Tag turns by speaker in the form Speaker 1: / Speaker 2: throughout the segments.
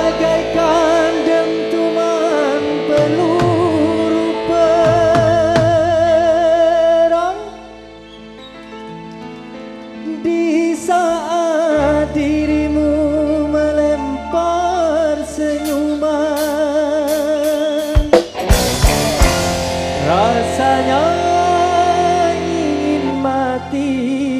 Speaker 1: bagaikan dentuman peluru perang di saat dirimu melempar senyuman. Rasanya ingin mati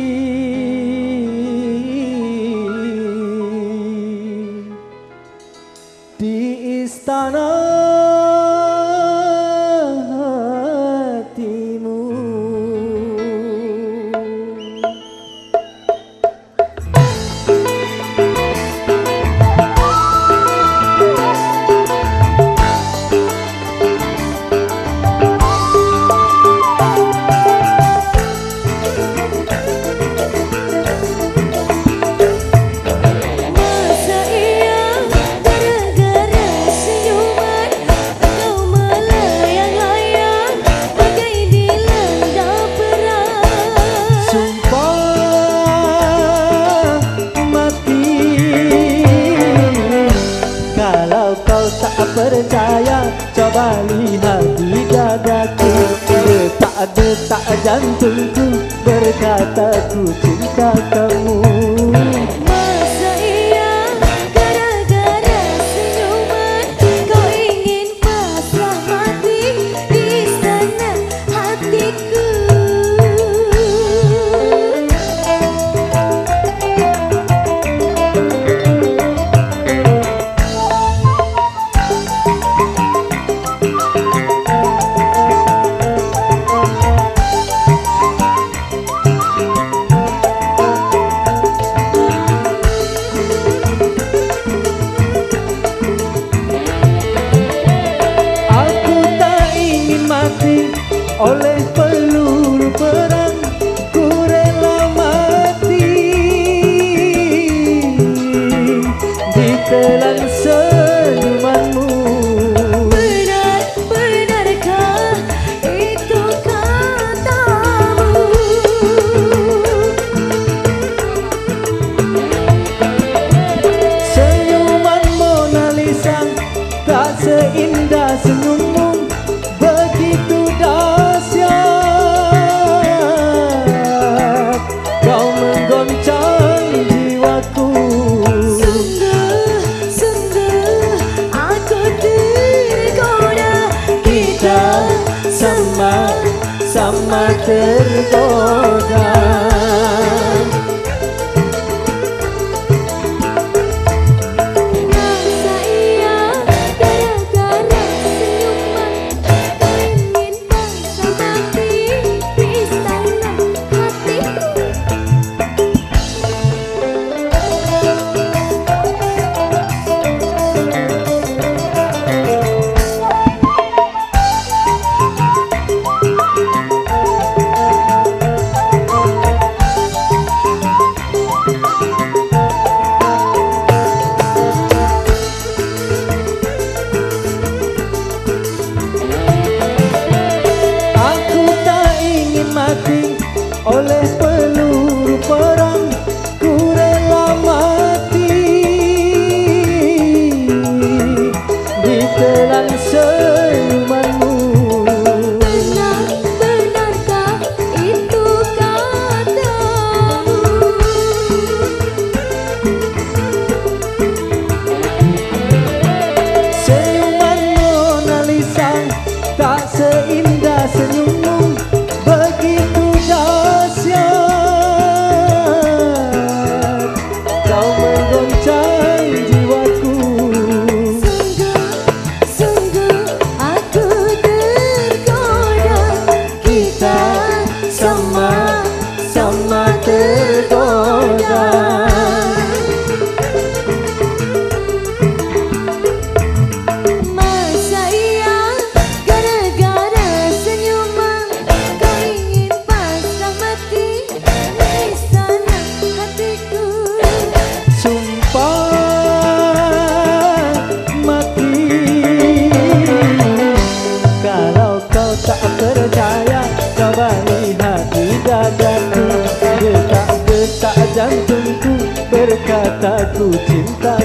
Speaker 1: di istana hatimu. Percaya, coba lihat di dadaku, detak-detak jantungku berkata ku cinta kamu.
Speaker 2: Masa iya gara-gara senyuman kau ingin pasrah mati di istana hatiku.
Speaker 1: Oleh peluru perang ku rela mati, ditelan senyumanmu.
Speaker 2: Benarkah itu katamu?
Speaker 1: Senyuman Mona Lisa tak seindah senyummu, begitu dahsyat kau menggoncang jiwaku.
Speaker 2: Sungguh aku tergoda,
Speaker 1: Kita sama-sama tergoda.
Speaker 2: masa iya gara-gara senyuman kau ingin pasrah mati di istana hatiku.
Speaker 1: Aku tak ingin mati oleh peluru perang, ku rela mati ditelan senyumanmu.
Speaker 2: Benarkah itu katamu?
Speaker 1: Senyuman Mona Lisa tak seindah senyummu, begitu dahsyat kau menggoncang jiwaku.
Speaker 2: Sungguh aku tergoda,
Speaker 1: Kita sama-sama tergoda.
Speaker 2: masa iya gara-gara senyuman kau ingin pasrah mati di istana hatiku.
Speaker 1: Sumpah mati kalau kau tak percaya, coba lihat di dadaku, detak-detak jantungku berkata ku cinta